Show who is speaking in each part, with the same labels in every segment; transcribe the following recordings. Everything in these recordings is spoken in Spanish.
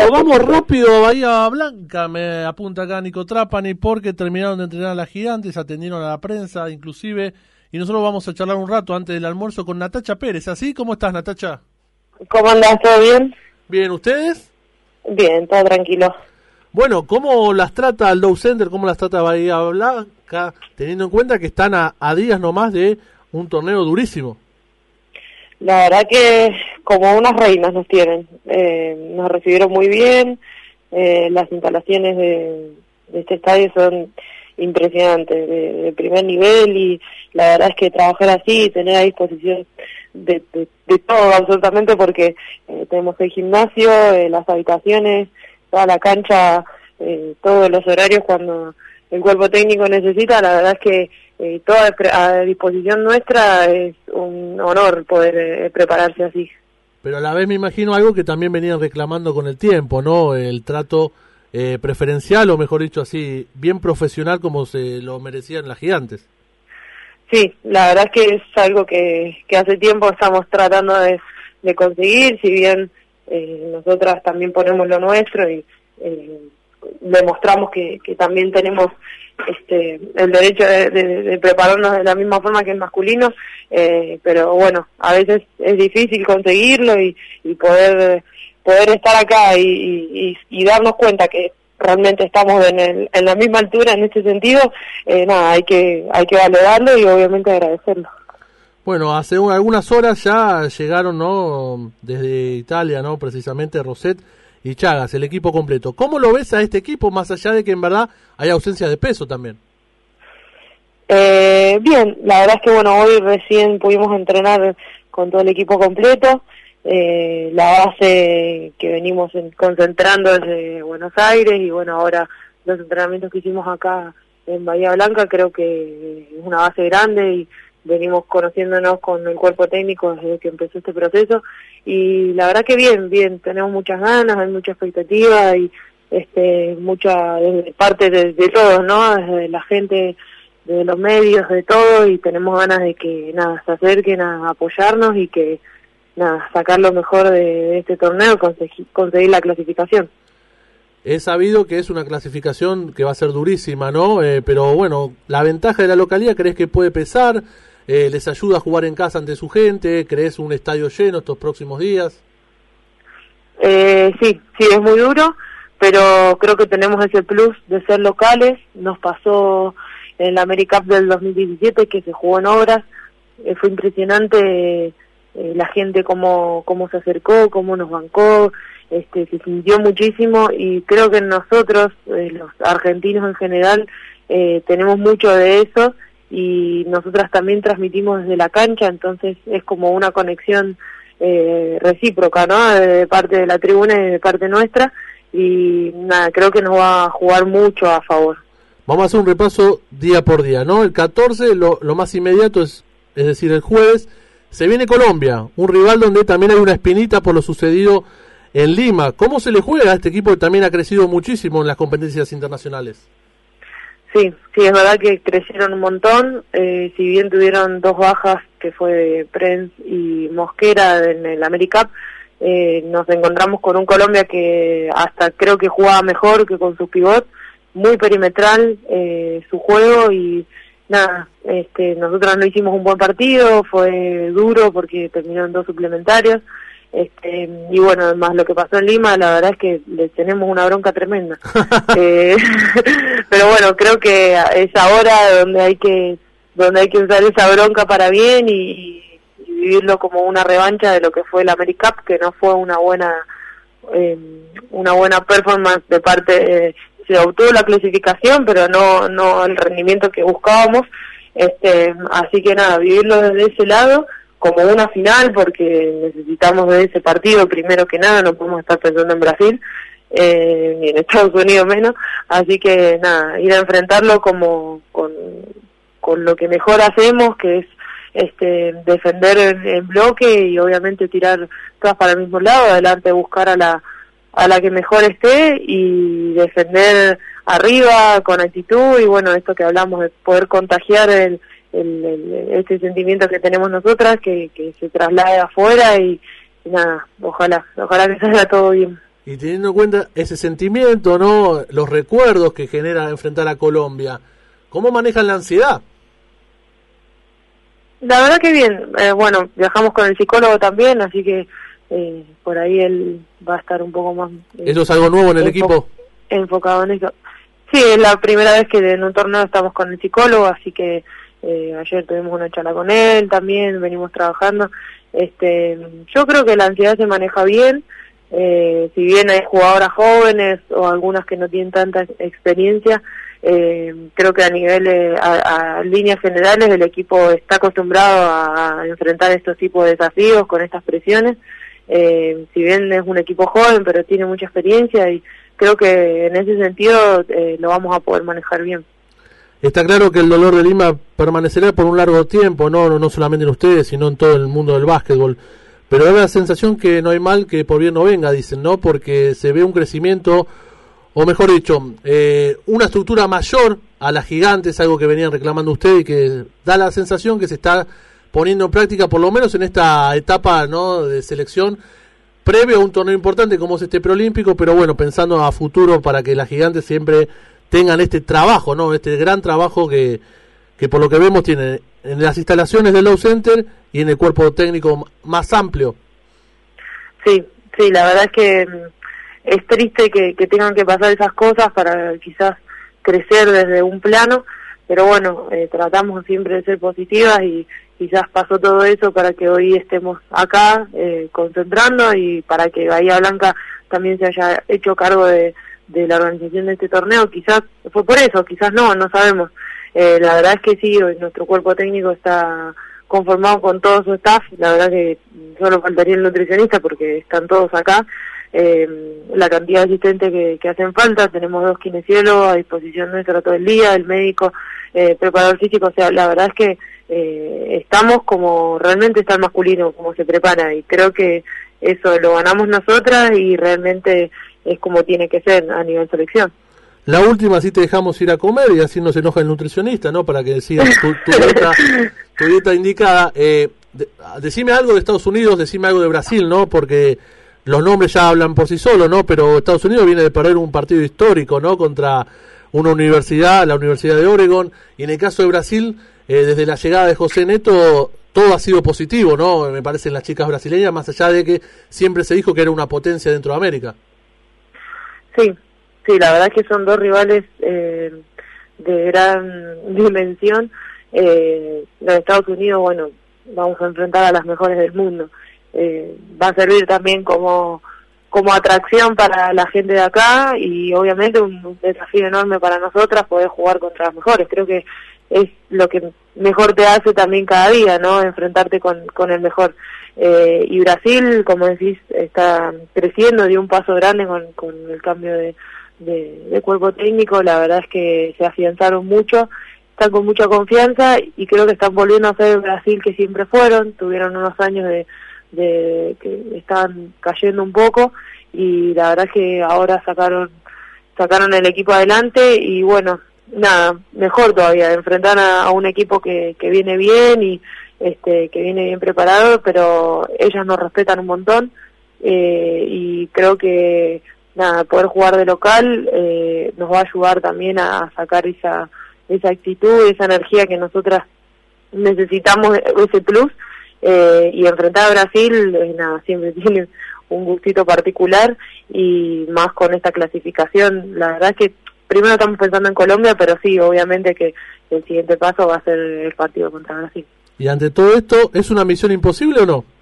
Speaker 1: vamos rápido a Bahía Blanca, me apunta acá Nico Trapani, porque terminaron de entrenar a las Gigantes, atendieron a la prensa inclusive, y nosotros vamos a charlar un rato antes del almuerzo con Natacha Pérez. ¿Así? ¿Cómo estás, Natacha?
Speaker 2: ¿Cómo andás? ¿Todo bien?
Speaker 1: Bien, ¿ustedes?
Speaker 2: Bien, todo tranquilo.
Speaker 1: Bueno, ¿cómo las trata el Dow Center, cómo las trata Bahía Blanca, teniendo en cuenta que están a días nomás de un torneo durísimo?
Speaker 2: La verdad que como unas reinas nos tienen. Nos recibieron muy bien. Las instalaciones de este estadio son impresionantes, de primer nivel, y la verdad es que trabajar así, tener a disposición de todo absolutamente, porque tenemos el gimnasio, las habitaciones, toda la cancha, todos los horarios cuando el cuerpo técnico necesita. La verdad es que todo a disposición nuestra. Es un honor poder prepararse así.
Speaker 1: Pero a la vez me imagino algo que también venían reclamando con el tiempo, ¿no? El trato preferencial, o mejor dicho así, bien profesional como se lo merecían las Gigantes.
Speaker 2: Sí, la verdad es que es algo que hace tiempo estamos tratando de conseguir, si bien nosotras también ponemos lo nuestro y demostramos que también tenemos el derecho de prepararnos de la misma forma que el masculino, pero bueno, a veces es difícil conseguirlo y poder estar acá y darnos cuenta que realmente estamos en la misma altura en este sentido. Nada, hay que valorarlo y obviamente agradecerlo.
Speaker 1: Bueno, hace algunas horas ya llegaron, ¿no?, desde Italia, ¿no?, precisamente Rosset y Chagas, el equipo completo. ¿Cómo lo ves a este equipo, más allá de que en verdad hay ausencia de peso también?
Speaker 2: Bien, la verdad es que bueno, hoy recién pudimos entrenar con todo el equipo completo. La base que venimos concentrando desde Buenos Aires, y bueno, ahora los entrenamientos que hicimos acá en Bahía Blanca, creo que es una base grande y venimos conociéndonos con el cuerpo técnico desde que empezó este proceso, y la verdad que bien, tenemos muchas ganas, hay mucha expectativa y mucha desde parte de todos, ¿no?, desde la gente, de los medios, de todo, y tenemos ganas de que nada, se acerquen a apoyarnos y que nada, sacar lo mejor de este torneo, conseguir la clasificación.
Speaker 1: He sabido que es una clasificación que va a ser durísima, ¿no? Pero bueno, la ventaja de la localidad, ¿crees que puede pesar? ¿Les ayuda a jugar en casa ante su gente? ¿Crees un estadio lleno estos próximos días?
Speaker 2: Sí, es muy duro, pero creo que tenemos ese plus de ser locales. Nos pasó en la AmeriCup del 2017, que se jugó en Obras. Fue impresionante la gente cómo se acercó, cómo nos bancó, se sintió muchísimo, y creo que nosotros, los argentinos en general, tenemos mucho de eso, y nosotras también transmitimos desde la cancha, entonces es como una conexión recíproca, ¿no?, de parte de la tribuna y de parte nuestra, y nada, creo que nos va a jugar mucho a favor.
Speaker 1: Vamos a hacer un repaso día por día, ¿no? El 14, lo más inmediato es decir, el jueves, se viene Colombia, un rival donde también hay una espinita por lo sucedido en Lima. ¿Cómo se le juega a este equipo que también ha crecido muchísimo en las competencias internacionales?
Speaker 2: Sí, es verdad que crecieron un montón, si bien tuvieron 2 bajas, que fue Prenz y Mosquera en el AmeriCup, nos encontramos con un Colombia que hasta creo que jugaba mejor que con su pivot, muy perimetral su juego, y nada, nosotros no hicimos un buen partido, fue duro porque terminó en 2 suplementarios, y bueno, además lo que pasó en Lima, la verdad es que le tenemos una bronca tremenda. Pero bueno, creo que es ahora donde hay que usar esa bronca para bien y vivirlo como una revancha de lo que fue el AmeriCup, que no fue una buena performance de parte. Se obtuvo la clasificación, pero no el rendimiento que buscábamos, así que nada, vivirlo desde ese lado como una final, porque necesitamos de ese partido primero que nada, no podemos estar pensando en Brasil, ni en Estados Unidos menos, así que nada, ir a enfrentarlo como con lo que mejor hacemos, que es defender en bloque y obviamente tirar todas para el mismo lado, adelante buscar a la que mejor esté y defender arriba con actitud, y bueno, esto que hablamos de poder contagiar este sentimiento que tenemos nosotras, que se traslade afuera y nada, ojalá que salga todo bien.
Speaker 1: y teniendo en cuenta ese sentimiento, ¿no? Los recuerdos que genera enfrentar a Colombia, ¿cómo manejan la ansiedad?
Speaker 2: La verdad que bien, bueno, viajamos con el psicólogo también, así que por ahí él va a estar un poco más...
Speaker 1: ¿Eso es algo nuevo en el equipo?
Speaker 2: Enfocado en eso. Sí, es la primera vez que en un torneo estamos con el psicólogo, así que ayer tuvimos una charla con él también, venimos trabajando. Yo creo que la ansiedad se maneja bien, si bien hay jugadoras jóvenes o algunas que no tienen tanta experiencia, creo que a nivel, a líneas generales, el equipo está acostumbrado a enfrentar estos tipos de desafíos con estas presiones. Si bien es un equipo joven, pero tiene mucha experiencia y creo que en ese sentido lo vamos a poder manejar bien.
Speaker 1: Está claro que el dolor de Lima permanecerá por un largo tiempo, no solamente en ustedes, sino en todo el mundo del básquetbol. Pero da la sensación que no hay mal que por bien no venga, dicen, ¿no? Porque se ve un crecimiento, o mejor dicho, una estructura mayor a las Gigantes, algo que venían reclamando ustedes y que da la sensación que se está poniendo en práctica, por lo menos en esta etapa, ¿no?, de selección, previo a un torneo importante como es este preolímpico, pero bueno, pensando a futuro para que las Gigantes siempre tengan este trabajo, ¿no?, este gran trabajo que por lo que vemos tienen en las instalaciones del Low Center y en el cuerpo técnico más amplio. Sí,
Speaker 2: la verdad es que es triste que tengan que pasar esas cosas para quizás crecer desde un plano, pero bueno, tratamos siempre de ser positivas y quizás pasó todo eso para que hoy estemos acá concentrando y para que Bahía Blanca también se haya hecho cargo de la organización de este torneo. Quizás fue por eso, quizás no sabemos. La verdad es que sí, hoy nuestro cuerpo técnico está conformado con todo su staff, la verdad que solo faltaría el nutricionista porque están todos acá. La cantidad de asistentes que hacen falta, tenemos 2 kinesiólogos a disposición nuestra todo el día, el médico, preparador físico, o sea, la verdad es que estamos como realmente está el masculino, como se prepara, y creo que eso lo ganamos nosotras y realmente es como tiene que ser a nivel selección.
Speaker 1: La última, sí te dejamos ir a comer y así no se enoja el nutricionista, ¿no? Para que sigas tu dieta indicada. Decime algo de Estados Unidos, decime algo de Brasil, ¿no? Porque los nombres ya hablan por sí solos, ¿no? Pero Estados Unidos viene de perder un partido histórico, ¿no? Contra una universidad, la Universidad de Oregon. Y en el caso de Brasil, desde la llegada de José Neto, todo ha sido positivo, ¿no? Me parecen las chicas brasileñas, más allá de que siempre se dijo que era una potencia dentro de América.
Speaker 2: Sí, la verdad es que son 2 rivales de gran dimensión. Los de Estados Unidos, bueno, vamos a enfrentar a las mejores del mundo. Va a servir también como atracción para la gente de acá y obviamente un desafío enorme para nosotras poder jugar contra las mejores. Creo que es lo que mejor te hace también cada día, ¿no? Enfrentarte con el mejor. Y Brasil, como decís, está creciendo, dio un paso grande con el cambio de cuerpo técnico. La verdad es que se afianzaron mucho, están con mucha confianza y creo que están volviendo a ser el Brasil que siempre fueron. Tuvieron unos años de que estaban cayendo un poco y la verdad es que ahora sacaron el equipo adelante y bueno, nada, mejor todavía enfrentar a un equipo que viene bien y que viene bien preparado, pero ellas nos respetan un montón y creo que nada, poder jugar de local nos va a ayudar también a sacar esa actitud, esa energía que nosotras necesitamos, ese plus, y enfrentar a Brasil, nada, siempre tiene un gustito particular y más con esta clasificación. La verdad es que primero estamos pensando en Colombia, pero sí, obviamente que el siguiente paso va a ser el partido contra Brasil.
Speaker 1: Y ante todo esto, ¿es una misión imposible o no?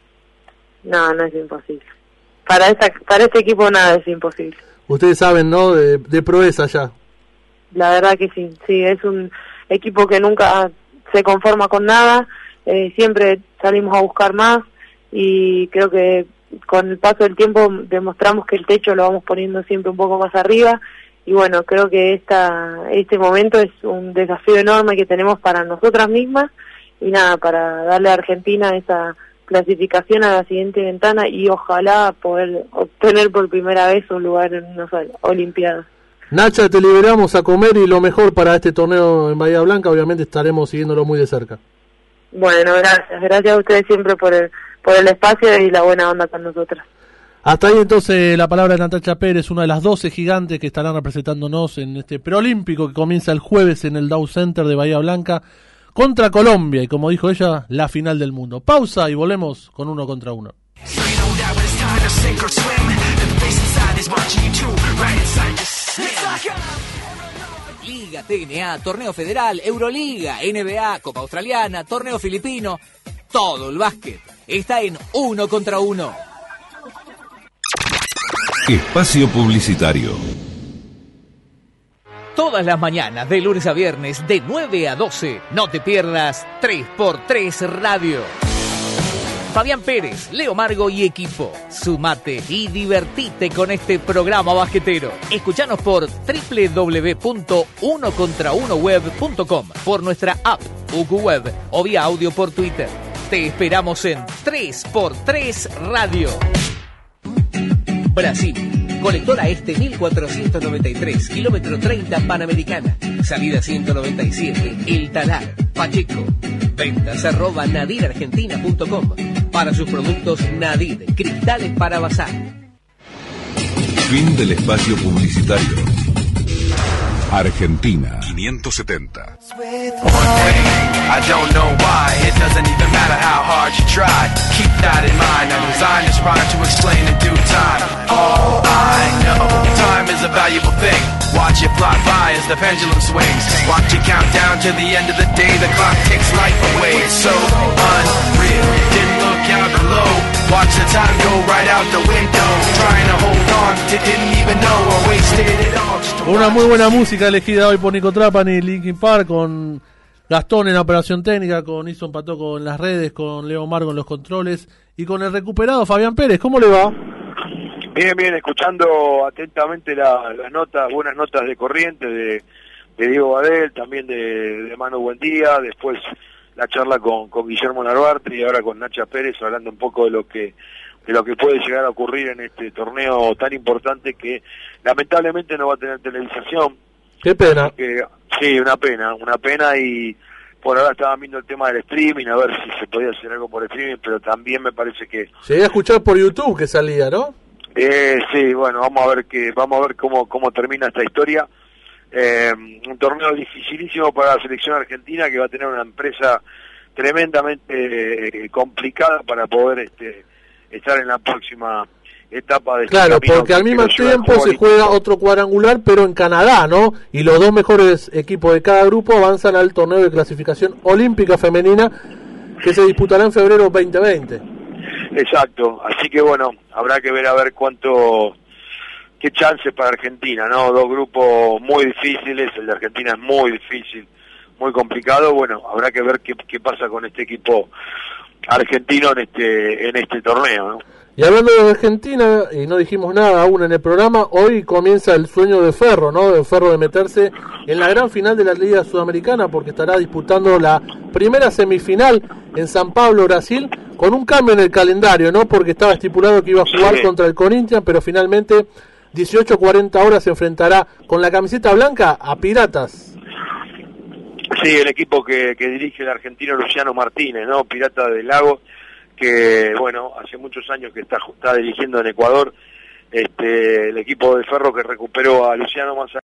Speaker 2: No es imposible. Para este equipo nada es imposible.
Speaker 1: Ustedes saben, ¿no? De proeza ya.
Speaker 2: La verdad que sí, es un equipo que nunca se conforma con nada, siempre salimos a buscar más y creo que con el paso del tiempo demostramos que el techo lo vamos poniendo siempre un poco más arriba y bueno, creo que este momento es un desafío enorme que tenemos para nosotras mismas y nada, para darle a Argentina esa clasificación a la siguiente ventana y ojalá poder obtener por primera vez un lugar en unas Olimpiadas.
Speaker 1: Nacha, te liberamos a comer y lo mejor para este torneo en Bahía Blanca, obviamente estaremos siguiéndolo muy de cerca.
Speaker 2: Bueno, gracias a ustedes siempre por el espacio y la buena onda con nosotras.
Speaker 1: Hasta ahí entonces la palabra de Natacha Pérez, una de las 12 gigantes que estarán representándonos en este preolímpico que comienza el jueves en el Dow Center de Bahía Blanca contra Colombia y, como dijo ella, la final del mundo. Pausa y volvemos con 1 contra 1.
Speaker 3: Liga, TNA, Torneo Federal, Euroliga, NBA, Copa Australiana, Torneo Filipino. Todo el básquet está en 1 contra 1.
Speaker 4: Espacio publicitario.
Speaker 3: Todas las mañanas, de lunes a viernes, de 9 a 12, no te pierdas 3x3 Radio. Fabián Pérez, Leo Margo y equipo. Sumate y divertite con este programa basquetero. Escuchanos por www.unocontra1web.com, por nuestra app, UQWeb, o vía audio por Twitter. Te esperamos en 3x3 Radio. Brasil, colectora este 1493, kilómetro 30 Panamericana, salida 197, El Talar, Pacheco. Ventas @nadirargentina.com. Para sus productos Nadir, cristales para bazar.
Speaker 4: Fin del espacio publicitario. Argentina 570.
Speaker 5: I don't know why, it doesn't even matter how hard you try. Keep that in mind, I designed this rhyme to explain in due time. All I know, time is a valuable thing. Watch it fly by as the pendulum swings. Watch it count down to the end of the day. The clock takes life away, it's so unreal. Didn't look out below. Watch the time go right out the window. Trying to hold on, didn't even know I wasted it all.
Speaker 1: Una muy buena música elegida hoy por Nico Trapani y Linkin Park, con Gastón en la operación técnica, con Ison Patoco en las redes, con Leo Margo en los controles y con el recuperado Fabián Pérez. ¿Cómo le va?
Speaker 6: Bien, escuchando atentamente las notas, buenas notas de Corrientes, de Diego Badel, también de Manu Buendía, después la charla con Guillermo Narvartri y ahora con Nacha Pérez, hablando un poco de lo que puede llegar a ocurrir en este torneo tan importante que lamentablemente no va a tener televisación.
Speaker 1: Qué pena.
Speaker 6: Sí, una pena y por ahora estaban viendo el tema del streaming, a ver si se podía hacer algo por streaming, pero también me parece que...
Speaker 1: Llegué a escuchar por YouTube que salía, ¿no?
Speaker 6: Sí, bueno, vamos a ver cómo termina esta historia. Un torneo dificilísimo para la selección argentina, que va a tener una empresa tremendamente complicada para poder estar en la próxima etapa de...
Speaker 1: Claro, porque al mismo tiempo se juega otro cuadrangular, pero en Canadá, ¿no? Y los dos mejores equipos de cada grupo avanzan al torneo de clasificación olímpica femenina que se disputará en febrero 2020.
Speaker 6: Exacto, así que bueno, habrá que ver qué chances para Argentina, ¿no? Dos grupos muy difíciles, el de Argentina es muy difícil, muy complicado. Bueno, habrá que ver qué pasa con este equipo argentino en este torneo, ¿no?
Speaker 1: Y hablando de Argentina, y no dijimos nada aún en el programa, hoy comienza el sueño de Ferro, ¿no? De Ferro de meterse en la gran final de la Liga Sudamericana, porque estará disputando la primera semifinal en San Pablo, Brasil, con un cambio en el calendario, ¿no? Porque estaba estipulado que iba a jugar contra el Corinthians, pero finalmente 18:40 horas se enfrentará con la camiseta blanca a Piratas.
Speaker 6: Sí, el equipo que dirige el argentino Luciano Martínez, ¿no? Pirata del Lago, que bueno, hace muchos años que está dirigiendo en Ecuador, el equipo de Ferro que recuperó a Luciano Mazza